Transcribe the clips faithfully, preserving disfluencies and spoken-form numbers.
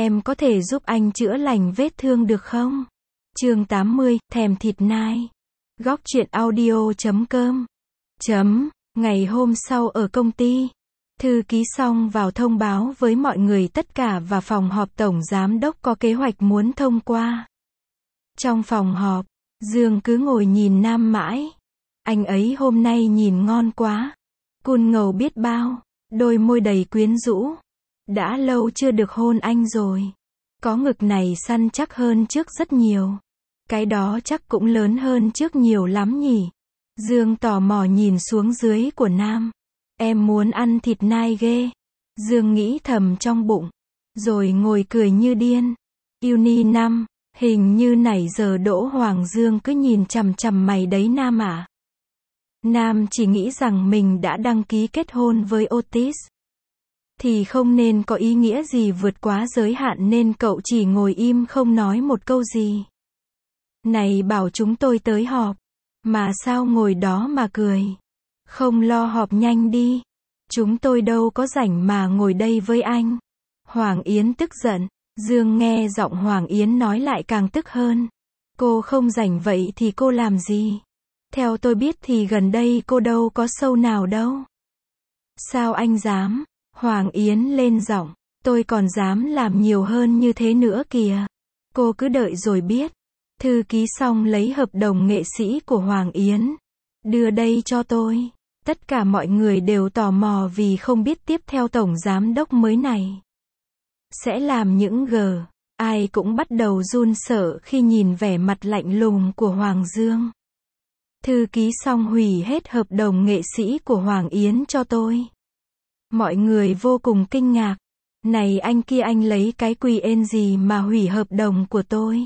Em có thể giúp anh chữa lành vết thương được không? Chương tám mươi, thèm thịt nai. Góc truyện audio chấm com. Chấm. Ngày hôm sau ở công ty, thư ký Song vào thông báo với mọi người tất cả và phòng họp tổng giám đốc có kế hoạch muốn thông qua. Trong phòng họp, Dương cứ ngồi nhìn Nam mãi. Anh ấy hôm nay nhìn ngon quá. Cun ngầu biết bao, đôi môi đầy quyến rũ. Đã lâu chưa được hôn anh rồi. Có ngực này săn chắc hơn trước rất nhiều. Cái đó chắc cũng lớn hơn trước nhiều lắm nhỉ. Dương tò mò nhìn xuống dưới của Nam. Em muốn ăn thịt nai ghê. Dương nghĩ thầm trong bụng. Rồi ngồi cười như điên. Uni năm, hình như nãy giờ Đỗ Hoàng Dương cứ nhìn chằm chằm mày đấy Nam à. Nam chỉ nghĩ rằng mình đã đăng ký kết hôn với Otis. Thì không nên có ý nghĩa gì vượt quá giới hạn nên cậu chỉ ngồi im không nói một câu gì. Này bảo chúng tôi tới họp. Mà sao ngồi đó mà cười. Không lo họp nhanh đi. Chúng tôi đâu có rảnh mà ngồi đây với anh. Hoàng Yến tức giận. Dương nghe giọng Hoàng Yến nói lại càng tức hơn. Cô không rảnh vậy thì cô làm gì? Theo tôi biết thì gần đây cô đâu có show nào đâu. Sao anh dám? Hoàng Yến lên giọng. Tôi còn dám làm nhiều hơn như thế nữa kìa. Cô cứ đợi rồi biết. Thư ký Song lấy hợp đồng nghệ sĩ của Hoàng Yến. Đưa đây cho tôi. Tất cả mọi người đều tò mò vì không biết tiếp theo tổng giám đốc mới này sẽ làm những gờ. Ai cũng bắt đầu run sợ khi nhìn vẻ mặt lạnh lùng của Hoàng Dương. Thư ký Song hủy hết hợp đồng nghệ sĩ của Hoàng Yến cho tôi. Mọi người vô cùng kinh ngạc. Này anh kia, anh lấy cái quỳ ên gì mà hủy hợp đồng của tôi?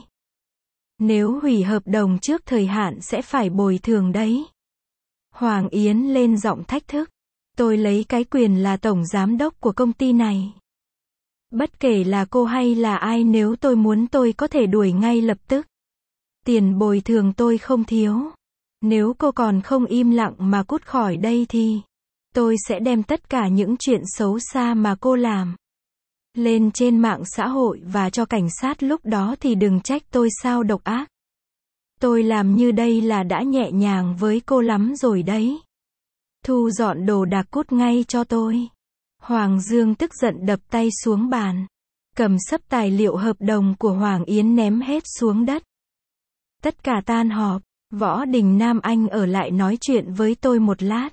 Nếu hủy hợp đồng trước thời hạn sẽ phải bồi thường đấy. Hoàng Yến lên giọng thách thức. Tôi lấy cái quyền là tổng giám đốc của công ty này. Bất kể là cô hay là ai, nếu tôi muốn tôi có thể đuổi ngay lập tức. Tiền bồi thường tôi không thiếu. Nếu cô còn không im lặng mà cút khỏi đây thì tôi sẽ đem tất cả những chuyện xấu xa mà cô làm lên trên mạng xã hội và cho cảnh sát, lúc đó thì đừng trách tôi sao độc ác. Tôi làm như đây là đã nhẹ nhàng với cô lắm rồi đấy. Thu dọn đồ đạc cút ngay cho tôi. Hoàng Dương tức giận đập tay xuống bàn. Cầm sấp tài liệu hợp đồng của Hoàng Yến ném hết xuống đất. Tất cả tan họp. Võ Đình Nam, anh ở lại nói chuyện với tôi một lát.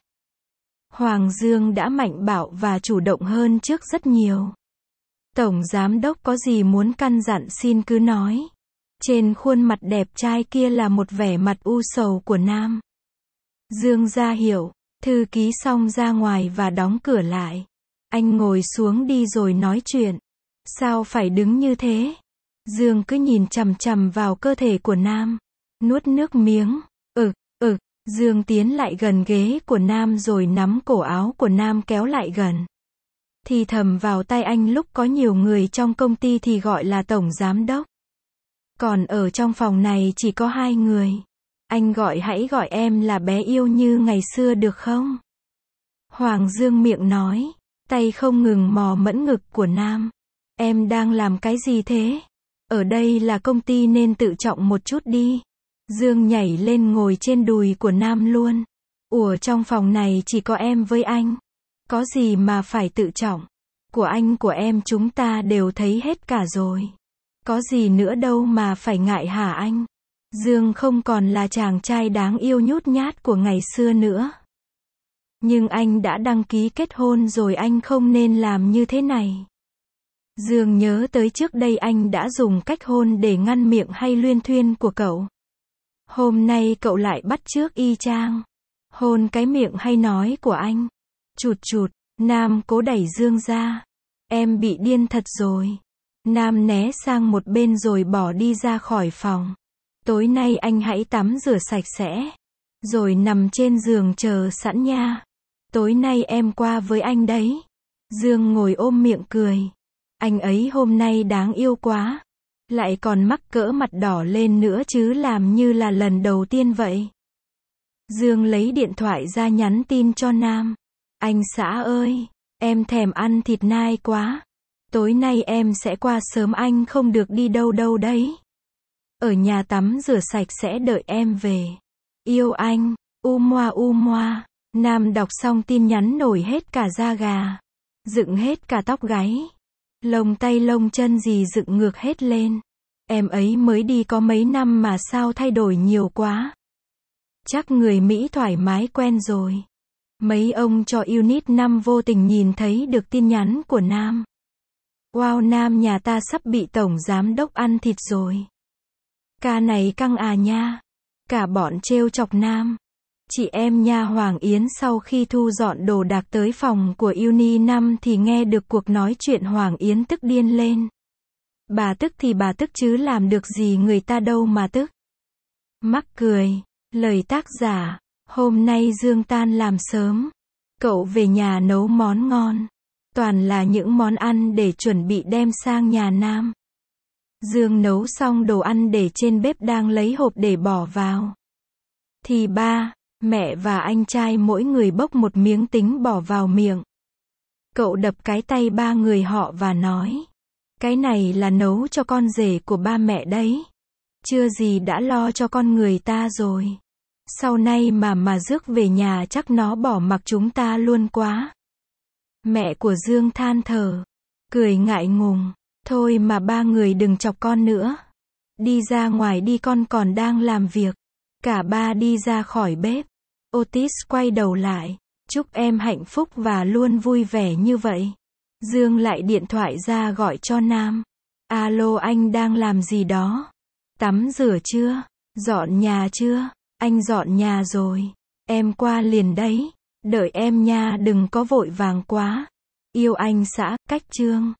Hoàng Dương đã mạnh bạo và chủ động hơn trước rất nhiều. Tổng giám đốc có gì muốn căn dặn xin cứ nói. Trên khuôn mặt đẹp trai kia là một vẻ mặt u sầu của Nam. Dương ra hiểu. Thư ký Song ra ngoài và đóng cửa lại. Anh ngồi xuống đi rồi nói chuyện. Sao phải đứng như thế? Dương cứ nhìn chằm chằm vào cơ thể của Nam. Nuốt nước miếng. Ừ, ừ. Dương tiến lại gần ghế của Nam rồi nắm cổ áo của Nam kéo lại gần. Thì thầm vào tai anh, lúc có nhiều người trong công ty thì gọi là tổng giám đốc. Còn ở trong phòng này chỉ có hai người. Anh gọi hãy gọi em là bé yêu như ngày xưa được không? Hoàng Dương miệng nói. Tay không ngừng mò mẫn ngực của Nam. Em đang làm cái gì thế? Ở đây là công ty nên tự trọng một chút đi. Dương nhảy lên ngồi trên đùi của Nam luôn. Ủa, trong phòng này chỉ có em với anh. Có gì mà phải tự trọng? Của anh của em chúng ta đều thấy hết cả rồi. Có gì nữa đâu mà phải ngại hả anh? Dương không còn là chàng trai đáng yêu nhút nhát của ngày xưa nữa. Nhưng anh đã đăng ký kết hôn rồi, anh không nên làm như thế này. Dương nhớ tới trước đây anh đã dùng cách hôn để ngăn miệng hay luyên thuyên của cậu. Hôm nay cậu lại bắt chước y chang. Hôn cái miệng hay nói của anh. Chụt chụt. Nam cố đẩy Dương ra. Em bị điên thật rồi. Nam né sang một bên rồi bỏ đi ra khỏi phòng. Tối nay anh hãy tắm rửa sạch sẽ. Rồi nằm trên giường chờ sẵn nha. Tối nay em qua với anh đấy. Dương ngồi ôm miệng cười. Anh ấy hôm nay đáng yêu quá. Lại còn mắc cỡ mặt đỏ lên nữa chứ, làm như là lần đầu tiên vậy. Dương lấy điện thoại ra nhắn tin cho Nam. Anh xã ơi, em thèm ăn thịt nai quá. Tối nay em sẽ qua sớm, anh không được đi đâu đâu đấy. Ở nhà tắm rửa sạch sẽ đợi em về. Yêu anh, u moa u moa. Nam đọc xong tin nhắn nổi hết cả da gà. Dựng hết cả tóc gáy. Lông tay lông chân gì dựng ngược hết lên. Em ấy mới đi có mấy năm mà sao thay đổi nhiều quá. Chắc người Mỹ thoải mái quen rồi. Mấy ông cho unit năm vô tình nhìn thấy được tin nhắn của Nam. Wow, Nam nhà ta sắp bị tổng giám đốc ăn thịt rồi. Ca này căng à nha. Cả bọn trêu chọc Nam. Chị em nha Hoàng Yến sau khi thu dọn đồ đạc tới phòng của Uni năm thì nghe được cuộc nói chuyện, Hoàng Yến tức điên lên. Bà tức thì bà tức chứ làm được gì người ta đâu mà tức. Mắc cười. Lời tác giả. Hôm nay Dương tan làm sớm. Cậu về nhà nấu món ngon. Toàn là những món ăn để chuẩn bị đem sang nhà Nam. Dương nấu xong đồ ăn để trên bếp đang lấy hộp để bỏ vào. Thì ba, mẹ và anh trai mỗi người bốc một miếng tính bỏ vào miệng. Cậu đập cái tay ba người họ và nói. Cái này là nấu cho con rể của ba mẹ đấy. Chưa gì đã lo cho con người ta rồi. Sau này mà mà rước về nhà chắc nó bỏ mặc chúng ta luôn quá. Mẹ của Dương than thở. Cười ngại ngùng. Thôi mà ba người đừng chọc con nữa. Đi ra ngoài đi, con còn đang làm việc. Cả ba đi ra khỏi bếp. Otis quay đầu lại. Chúc em hạnh phúc và luôn vui vẻ như vậy. Dương lại điện thoại ra gọi cho Nam. Alo, anh đang làm gì đó? Tắm rửa chưa? Dọn nhà chưa? Anh dọn nhà rồi. Em qua liền đấy. Đợi em nha, đừng có vội vàng quá. Yêu anh xã, cách chương.